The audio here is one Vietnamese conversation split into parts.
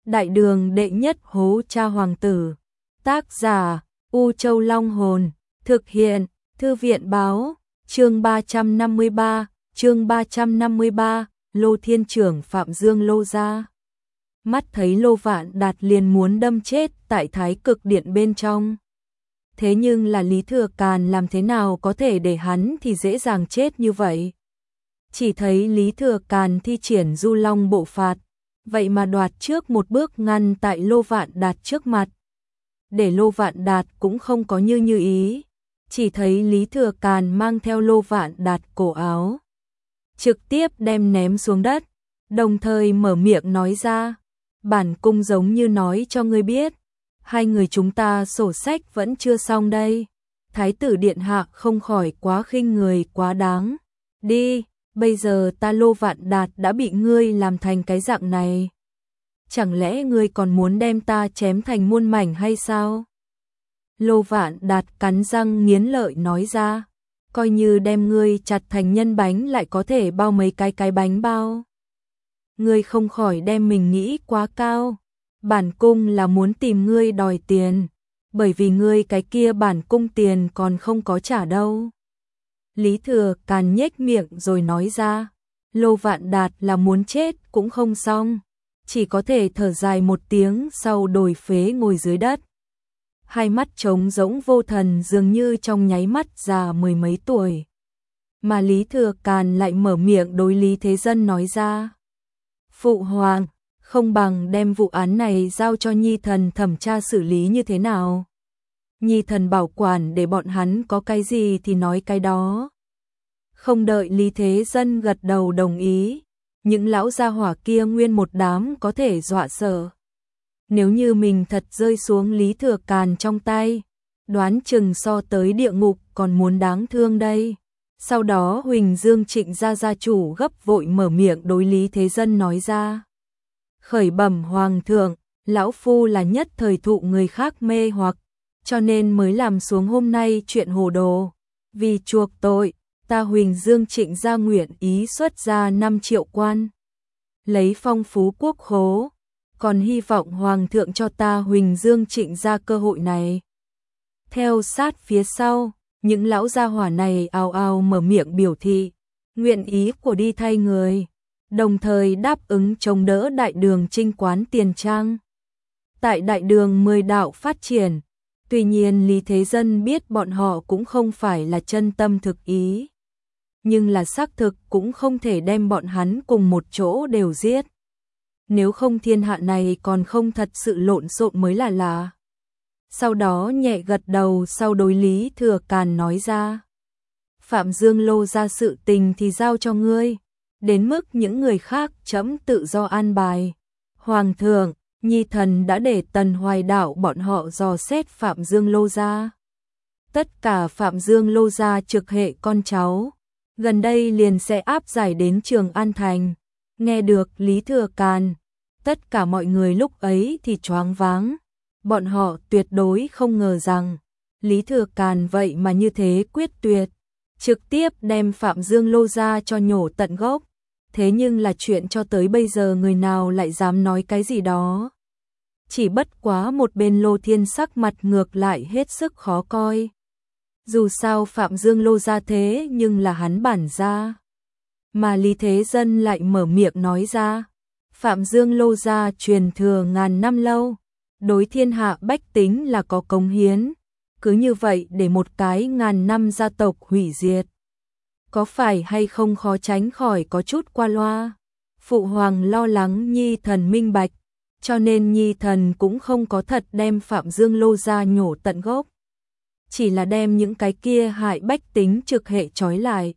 Đại đường đệ nhất hố cha hoàng tử. Tác giả U Châu Long Hồn. Thực hiện Thư viện báo. Chương 353, Lô Thiên Trưởng Phạm Dương Lô gia. Mắt thấy Lô Vạn Đạt liền muốn đâm chết tại Thái Cực Điện bên trong. Thế nhưng là Lý Thừa Càn làm thế nào có thể để hắn thì dễ dàng chết như vậy. Chỉ thấy Lý Thừa Càn thi triển Du Long bộ phạt, vậy mà đoạt trước một bước ngăn tại Lô Vạn Đạt trước mặt. Để Lô Vạn Đạt cũng không có như ý, chỉ thấy Lý Thừa Càn mang theo Lô Vạn Đạt cổ áo, trực tiếp đem ném xuống đất, đồng thời mở miệng nói ra, bản cung giống như nói cho ngươi biết, hai người chúng ta sổ sách vẫn chưa xong đây. Thái tử điện hạ không khỏi quá khinh người quá đáng. Đi, bây giờ ta Lô Vạn Đạt đã bị ngươi làm thành cái dạng này. Chẳng lẽ ngươi còn muốn đem ta chém thành muôn mảnh hay sao? Lô Vạn Đạt cắn răng nghiến lợi nói ra, coi như đem ngươi chặt thành nhân bánh lại có thể bao mấy cái bánh bao. Ngươi không khỏi đem mình nghĩ quá cao. Bản cung là muốn tìm ngươi đòi tiền, bởi vì ngươi cái kia bản cung tiền còn không có trả đâu. Lý Thừa Càn nhếch miệng rồi nói ra, Lô Vạn Đạt là muốn chết cũng không xong, chỉ có thể thở dài một tiếng sau đổi phế ngồi dưới đất. Hai mắt trống rỗng vô thần dường như trong nháy mắt già mười mấy tuổi. Mà Lý Thừa Càn lại mở miệng đối Lý Thế Dân nói ra, Phụ Hoàng, không bằng đem vụ án này giao cho Nhi Thần thẩm tra xử lý như thế nào. Nhi Thần bảo quản để bọn hắn có cái gì thì nói cái đó. Không đợi Lý Thế Dân gật đầu đồng ý, những lão gia hỏa kia nguyên một đám có thể dọa sợ. Nếu như mình thật rơi xuống Lý Thừa Càn trong tay, đoán chừng so tới địa ngục còn muốn đáng thương đây. Sau đó Huỳnh Dương Trịnh gia chủ gấp vội mở miệng đối Lý Thế Dân nói ra, khởi bẩm Hoàng thượng, lão phu là nhất thời thụ người khác mê hoặc, cho nên mới làm xuống hôm nay chuyện hồ đồ. Vì chuộc tội, ta Huỳnh Dương Trịnh gia nguyện ý xuất ra 5 triệu quan, lấy phong phú quốc khố, còn hy vọng Hoàng thượng cho ta Huỳnh Dương Trịnh gia cơ hội này. Theo sát phía sau, những lão gia hỏa này ào ào mở miệng biểu thị, nguyện ý của đi thay người, đồng thời đáp ứng chống đỡ đại đường chinh quán tiền trang. Tại đại đường 10 đạo phát triển, tuy nhiên Lý Thế Dân biết bọn họ cũng không phải là chân tâm thực ý. Nhưng là xác thực cũng không thể đem bọn hắn cùng một chỗ đều giết. Nếu không thiên hạ này còn không thật sự lộn xộn mới là lạ. Sau đó nhẹ gật đầu sau đối Lý Thừa Càn nói ra, Phạm Dương Lô ra sự tình thì giao cho ngươi, đến mức những người khác trẫm tự do an bài. Hoàng thượng, Nhi Thần đã để Tần Hoài Đạo bọn họ dò xét Phạm Dương Lô gia. Tất cả Phạm Dương Lô gia trực hệ con cháu, gần đây liền sẽ áp giải đến Trường An Thành. Nghe được Lý Thừa Càn, tất cả mọi người lúc ấy thì choáng váng. Bọn họ tuyệt đối không ngờ rằng Lý Thừa Càn vậy mà như thế quyết tuyệt, trực tiếp đem Phạm Dương Lô gia cho nhổ tận gốc. Thế nhưng là chuyện cho tới bây giờ người nào lại dám nói cái gì đó. Chỉ bất quá một bên Lô Thiên sắc mặt ngược lại hết sức khó coi. Dù sao Phạm Dương Lô gia thế nhưng là hắn bản gia. Mà Lý Thế Dân lại mở miệng nói ra, Phạm Dương Lô gia truyền thừa ngàn năm lâu, đối thiên hạ bách tính là có cống hiến, cứ như vậy để một cái ngàn năm gia tộc hủy diệt, có phải hay không khó tránh khỏi có chút qua loa. Phụ Hoàng lo lắng Nhi Thần minh bạch, cho nên Nhi Thần cũng không có thật đem Phạm Dương Lô gia nhổ tận gốc, chỉ là đem những cái kia hại bách tính trực hệ trói lại.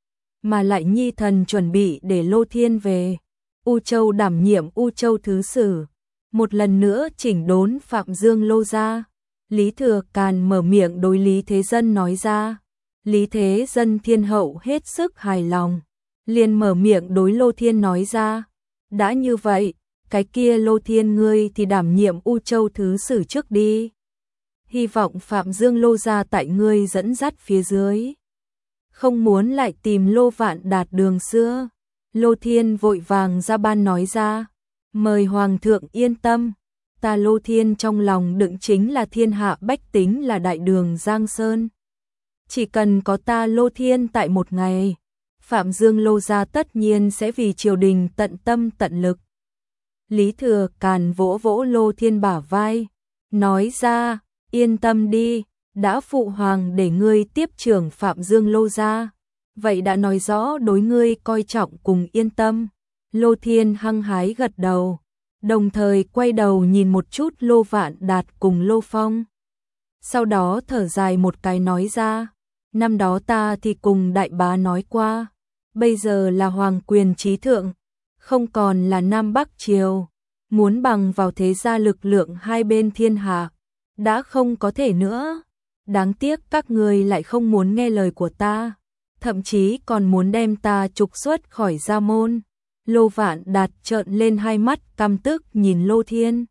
Mà lại Nhi Thần chuẩn bị để Lô Thiên về U Châu đảm nhiệm U Châu thứ sử, một lần nữa chỉnh đốn Phạm Dương Lô gia. Lý Thừa Càn mở miệng đối Lý Thế Dân nói ra. Lý Thế Dân thiên hậu hết sức hài lòng, liền mở miệng đối Lô Thiên nói ra, đã như vậy, cái kia Lô Thiên ngươi thì đảm nhiệm U Châu thứ sử trước đi. Hy vọng Phạm Dương Lô gia tại ngươi dẫn dắt phía dưới, không muốn lại tìm Lô Vạn Đạt đường xưa. Lô Thiên vội vàng ra ban nói ra, Mời Hoàng thượng yên tâm, ta Lô Thiên trong lòng đựng chính là thiên hạ bách tính là đại đường Giang Sơn. Chỉ cần có ta Lô Thiên tại một ngày, Phạm Dương Lô gia tất nhiên sẽ vì triều đình tận tâm tận lực. Lý Thừa Càn vỗ vỗ Lô Thiên bả vai, nói ra, yên tâm đi, đã phụ hoàng để ngươi tiếp trưởng Phạm Dương Lô gia, vậy đã nói rõ đối ngươi coi trọng cùng yên tâm. Lô Thiên hăng hái gật đầu, đồng thời quay đầu nhìn một chút Lô Vạn Đạt cùng Lô Phong. Sau đó thở dài một cái nói ra, năm đó ta thì cùng đại bá nói qua, bây giờ là hoàng quyền chí thượng, không còn là Nam Bắc Triều, muốn bằng vào thế gia lực lượng hai bên thiên hạ, đã không có thể nữa. Đáng tiếc các ngươi lại không muốn nghe lời của ta, thậm chí còn muốn đem ta trục xuất khỏi gia môn. Lô Vạn Đạt trợn lên hai mắt căm tức nhìn Lô Thiên,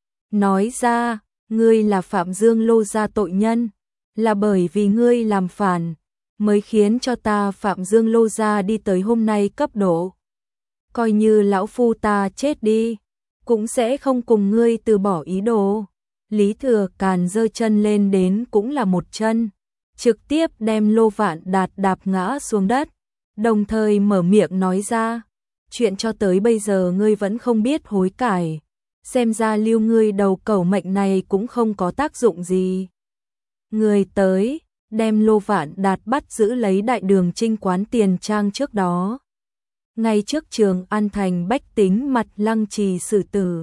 nói ra, ngươi là Phạm Dương Lô gia tội nhân, là bởi vì ngươi làm phản, mới khiến cho ta Phạm Dương Lô gia đi tới hôm nay cấp độ. Coi như lão phu ta chết đi, cũng sẽ không cùng ngươi từ bỏ ý đồ. Lý Thừa Càn giơ chân lên đến cũng là một chân, trực tiếp đem Lô Vạn Đạt đạp ngã xuống đất, đồng thời mở miệng nói ra, chuyện cho tới bây giờ ngươi vẫn không biết hối cải, xem ra lưu ngươi đầu cẩu mệnh này cũng không có tác dụng gì. Người tới, đem Lô Vạn Đạt bắt giữ lấy đại đường Trinh quán tiền trang trước đó. Ngay trước Trường An thành bách tính mặt lăng trì xử tử.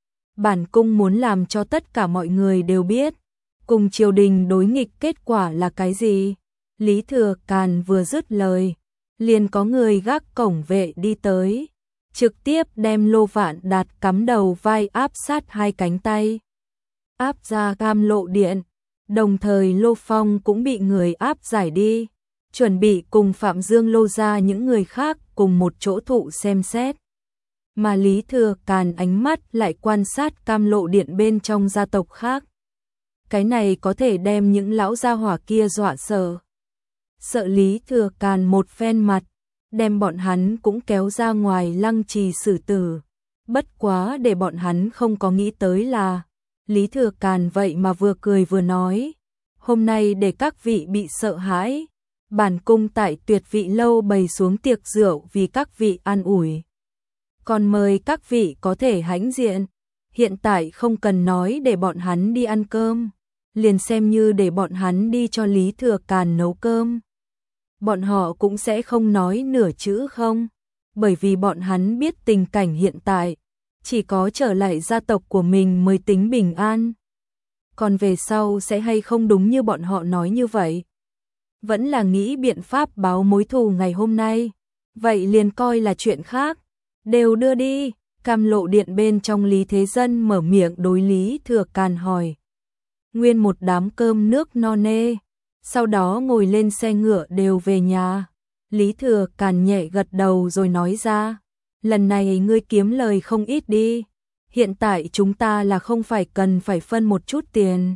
Bản cung muốn làm cho tất cả mọi người đều biết, cùng triều đình đối nghịch kết quả là cái gì. Lý Thừa Càn vừa dứt lời, liền có người gác cổng vệ đi tới, trực tiếp đem Lô Vạn Đạt cắm đầu vai áp sát hai cánh tay, áp ra Cam Lộ Điện, đồng thời Lô Phong cũng bị người áp giải đi, chuẩn bị cùng Phạm Dương Lô gia những người khác cùng một chỗ thụ xem xét. Mà Lý Thừa Càn ánh mắt lại quan sát Cam Lộ Điện bên trong gia tộc khác. Cái này có thể đem những lão gia hỏa kia dọa sợ. Sợ Lý Thừa Càn một phen mặt, đem bọn hắn cũng kéo ra ngoài lăng trì xử tử. Bất quá để bọn hắn không có nghĩ tới là, Lý Thừa Càn vậy mà vừa cười vừa nói, hôm nay để các vị bị sợ hãi, bản cung tại Tuyệt Vị lâu bày xuống tiệc rượu vì các vị an ủi. Còn mời các vị có thể hãnh diện, hiện tại không cần nói để bọn hắn đi ăn cơm, liền xem như để bọn hắn đi cho Lý Thừa Càn nấu cơm. Bọn họ cũng sẽ không nói nửa chữ không, bởi vì bọn hắn biết tình cảnh hiện tại, chỉ có trở lại gia tộc của mình mới tính bình an. Còn về sau sẽ hay không đúng như bọn họ nói như vậy, vẫn là nghĩ biện pháp báo mối thù ngày hôm nay, vậy liền coi là chuyện khác. Đều đưa đi. Cam Lộ Điện bên trong Lý Thế Dân mở miệng đối Lý Thừa Càn hỏi. Nguyên một đám cơm nước no nê, sau đó ngồi lên xe ngựa đều về nhà. Lý Thừa Càn nhẹ gật đầu rồi nói ra, lần này ngươi kiếm lời không ít đi, hiện tại chúng ta là không phải cần phải phân một chút tiền.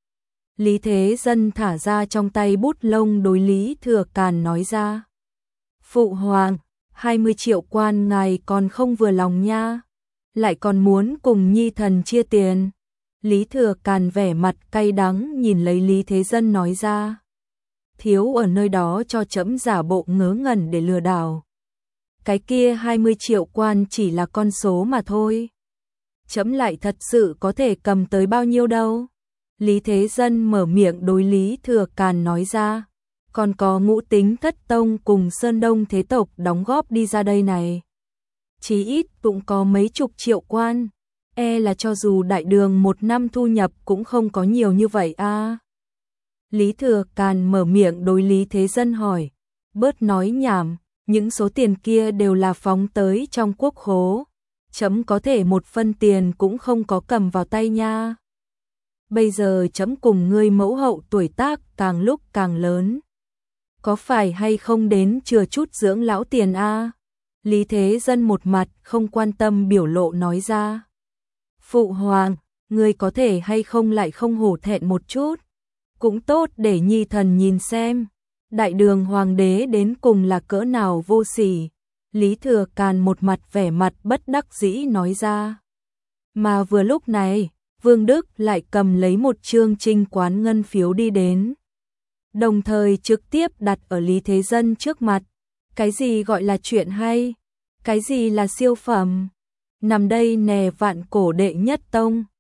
Lý Thế Dân thả ra trong tay bút lông đối Lý Thừa Càn nói ra. Phụ hoàng, 20 triệu quan ngài còn không vừa lòng nha, lại còn muốn cùng nhi thần chia tiền. Lý Thừa Càn vẻ mặt cay đắng nhìn lấy Lý Thế Dân nói ra. Thiếu ở nơi đó cho trẫm giả bộ ngớ ngẩn để lừa đảo. Cái kia 20 triệu quan chỉ là con số mà thôi. Trẫm lại thật sự có thể cầm tới bao nhiêu đâu. Lý Thế Dân mở miệng đối Lý Thừa Càn nói ra. Còn có Ngũ Tính Thất Tông cùng Sơn Đông thế tộc đóng góp đi ra đây này. Chí ít cũng có mấy chục triệu quan, là cho dù đại đường một năm thu nhập cũng không có nhiều như vậy a. Lý Thừa Càn mở miệng đối Lý Thế Dân hỏi, bớt nói nhảm, những số tiền kia đều là phóng tới trong quốc khố, trẫm có thể một phân tiền cũng không có cầm vào tay nha. Bây giờ trẫm cùng ngươi mẫu hậu tuổi tác càng lúc càng lớn, có phải hay không đến chừa chút dưỡng lão tiền a? Lý Thế Dân một mặt không quan tâm biểu lộ nói ra. Phụ hoàng, ngươi có thể hay không lại không hổ thẹn một chút, cũng tốt để nhi thần nhìn xem, đại đường hoàng đế đến cùng là cỡ nào vô sỉ. Lý Thừa Càn một mặt vẻ mặt bất đắc dĩ nói ra. Mà vừa lúc này, Vương Đức lại cầm lấy một chương trinh quán ngân phiếu đi đến. Đồng thời trực tiếp đặt ở Lý Thế Dân trước mặt. Cái gì gọi là chuyện hay? Cái gì là siêu phẩm? Nằm đây nè vạn cổ đệ nhất tông.